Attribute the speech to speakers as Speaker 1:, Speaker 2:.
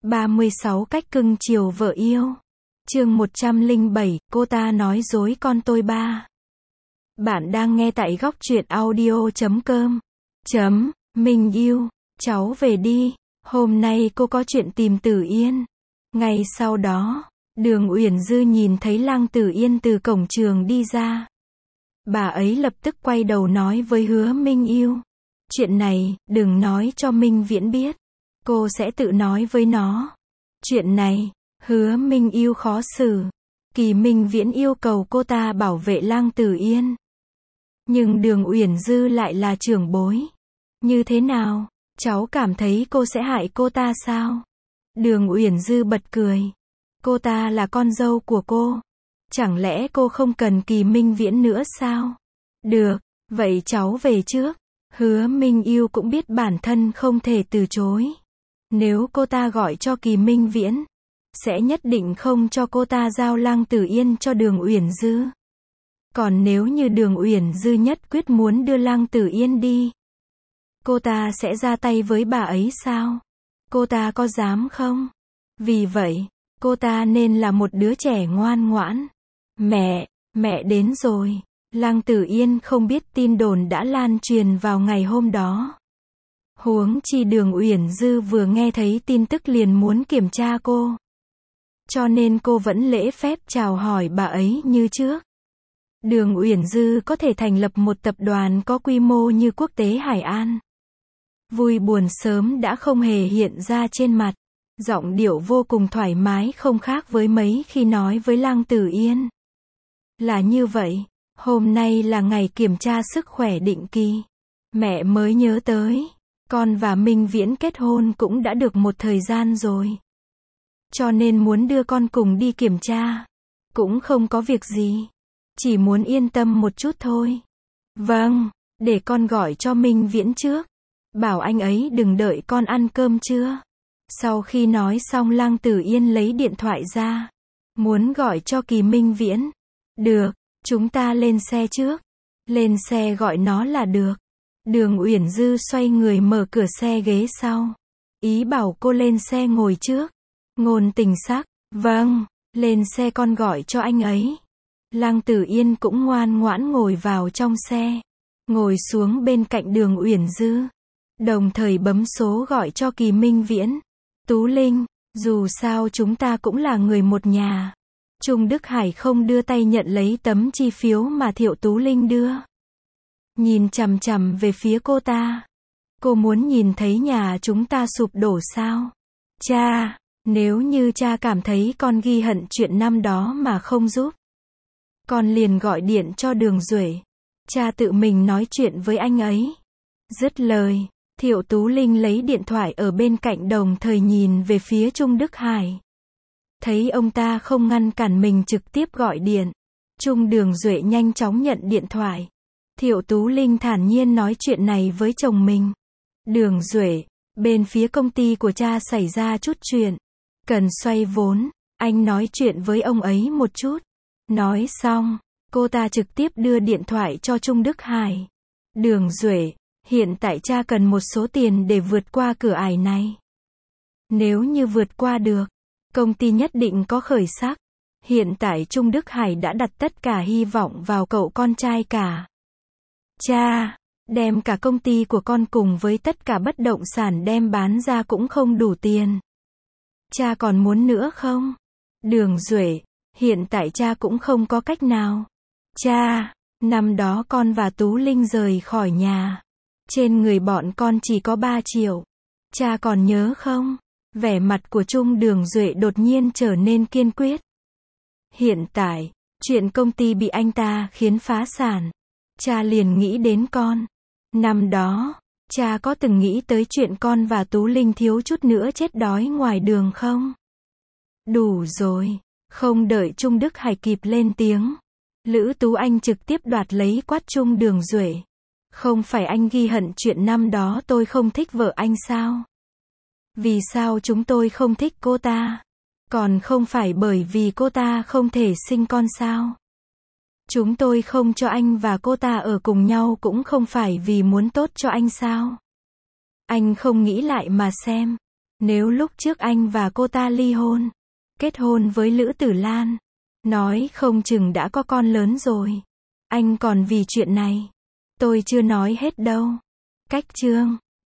Speaker 1: 36 cách cưng chiều vợ yêu. Chương 107, cô ta nói dối con tôi ba. Bạn đang nghe tại góc truyện audio.com. Mình yêu, cháu về đi, hôm nay cô có chuyện tìm Tử Yên. Ngày sau đó, Đường Uyển Dư nhìn thấy Lăng Tử Yên từ cổng trường đi ra. Bà ấy lập tức quay đầu nói với Hứa Minh Yêu. Chuyện này, đừng nói cho Minh Viễn biết. Cô sẽ tự nói với nó. Chuyện này, Hứa Minh Yêu khó xử. Kỳ Minh Viễn yêu cầu cô ta bảo vệ Lăng Tử Yên. Nhưng Đường Uyển Dư lại là trưởng bối. Như thế nào? Cháu cảm thấy cô sẽ hại cô ta sao? Đường Uyển Dư bật cười. Cô ta là con dâu của cô. Chẳng lẽ cô không cần Kỳ Minh Viễn nữa sao? Được, vậy cháu về trước. Hứa Minh Yêu cũng biết bản thân không thể từ chối. Nếu cô ta gọi cho Kỳ Minh Viễn, sẽ nhất định không cho cô ta giao Lăng Tử Yên cho Đường Uyển Dư. Còn nếu như Đường Uyển Dư nhất quyết muốn đưa Lăng Tử Yên đi, cô ta sẽ ra tay với bà ấy sao? Cô ta có dám không? Vì vậy, cô ta nên là một đứa trẻ ngoan ngoãn. Mẹ đến rồi. Lăng Tử Yên không biết tin đồn đã lan truyền vào ngày hôm đó. Huống chi Đường Uyển Dư vừa nghe thấy tin tức liền muốn kiểm tra cô. Cho nên cô vẫn lễ phép chào hỏi bà ấy như trước. Đường Uyển Dư có thể thành lập một tập đoàn có quy mô như Quốc tế Hải An. Vui buồn sớm đã không hề hiện ra trên mặt. Giọng điệu vô cùng thoải mái không khác với mấy khi nói với Lăng Tử Yên. Là như vậy, hôm nay là ngày kiểm tra sức khỏe định kỳ. Mẹ mới nhớ tới, con và Minh Viễn kết hôn cũng đã được một thời gian rồi. Cho nên muốn đưa con cùng đi kiểm tra. Cũng không có việc gì. Chỉ muốn yên tâm một chút thôi. Vâng, để con gọi cho Minh Viễn trước. Bảo anh ấy đừng đợi con ăn cơm trưa. Sau khi nói xong Lăng Tử Yên lấy điện thoại ra. Muốn gọi cho Kỳ Minh Viễn. Được, chúng ta lên xe trước. Lên xe gọi nó là được. Đường Uyển Dư xoay người mở cửa xe ghế sau. Ý bảo cô lên xe ngồi trước. Ngôn Tình sắc, vâng, lên xe con gọi cho anh ấy. Lăng Tử Yên cũng ngoan ngoãn ngồi vào trong xe. Ngồi xuống bên cạnh Đường Uyển Dư. Đồng thời bấm số gọi cho Kỳ Minh Viễn. Tú Linh, dù sao chúng ta cũng là người một nhà. Trung Đức Hải không đưa tay nhận lấy tấm chi phiếu mà Thiệu Tú Linh đưa. Nhìn chằm chằm về phía cô ta. Cô muốn nhìn thấy nhà chúng ta sụp đổ sao? Cha, nếu như cha cảm thấy con ghi hận chuyện năm đó mà không giúp, con liền gọi điện cho Đường Duệ. Cha tự mình nói chuyện với anh ấy. Dứt lời, Thiệu Tú Linh lấy điện thoại ở bên cạnh đồng thời nhìn về phía Trung Đức Hải. Thấy ông ta không ngăn cản mình trực tiếp gọi điện. Đường Duệ nhanh chóng nhận điện thoại. Thiệu Tú Linh thản nhiên nói chuyện này với chồng mình. Đường Duệ, bên phía công ty của cha xảy ra chút chuyện. Cần xoay vốn, anh nói chuyện với ông ấy một chút. Nói xong, cô ta trực tiếp đưa điện thoại cho Trung Đức Hải. Đường Duệ, hiện tại cha cần một số tiền để vượt qua cửa ải này. Nếu như vượt qua được, công ty nhất định có khởi sắc. Hiện tại Trung Đức Hải đã đặt tất cả hy vọng vào cậu con trai cả. Cha, đem cả công ty của con cùng với tất cả bất động sản đem bán ra cũng không đủ tiền. Cha còn muốn nữa không? Đường Duệ, hiện tại cha cũng không có cách nào. Cha, năm đó con và Tú Linh rời khỏi nhà. Trên người bọn con chỉ có 3 triệu. Cha còn nhớ không? Vẻ mặt của Đường Duệ đột nhiên trở nên kiên quyết. Hiện tại, chuyện công ty bị anh ta khiến phá sản. Cha liền nghĩ đến con. Năm đó, cha có từng nghĩ tới chuyện con và Tú Linh thiếu chút nữa chết đói ngoài đường không? Đủ rồi. Không đợi Trung Đức Hải kịp lên tiếng. Lữ Tú Anh trực tiếp đoạt lấy quát Đường Duệ. Không phải anh ghi hận chuyện năm đó tôi không thích vợ anh sao? Vì sao chúng tôi không thích cô ta? Còn không phải bởi vì cô ta không thể sinh con sao? Chúng tôi không cho anh và cô ta ở cùng nhau cũng không phải vì muốn tốt cho anh sao? Anh không nghĩ lại mà xem. Nếu lúc trước anh và cô ta ly hôn, kết hôn với Lữ Tử Lan, nói không chừng đã có con lớn rồi. Anh còn vì chuyện này. Tôi chưa nói hết đâu. Cách chương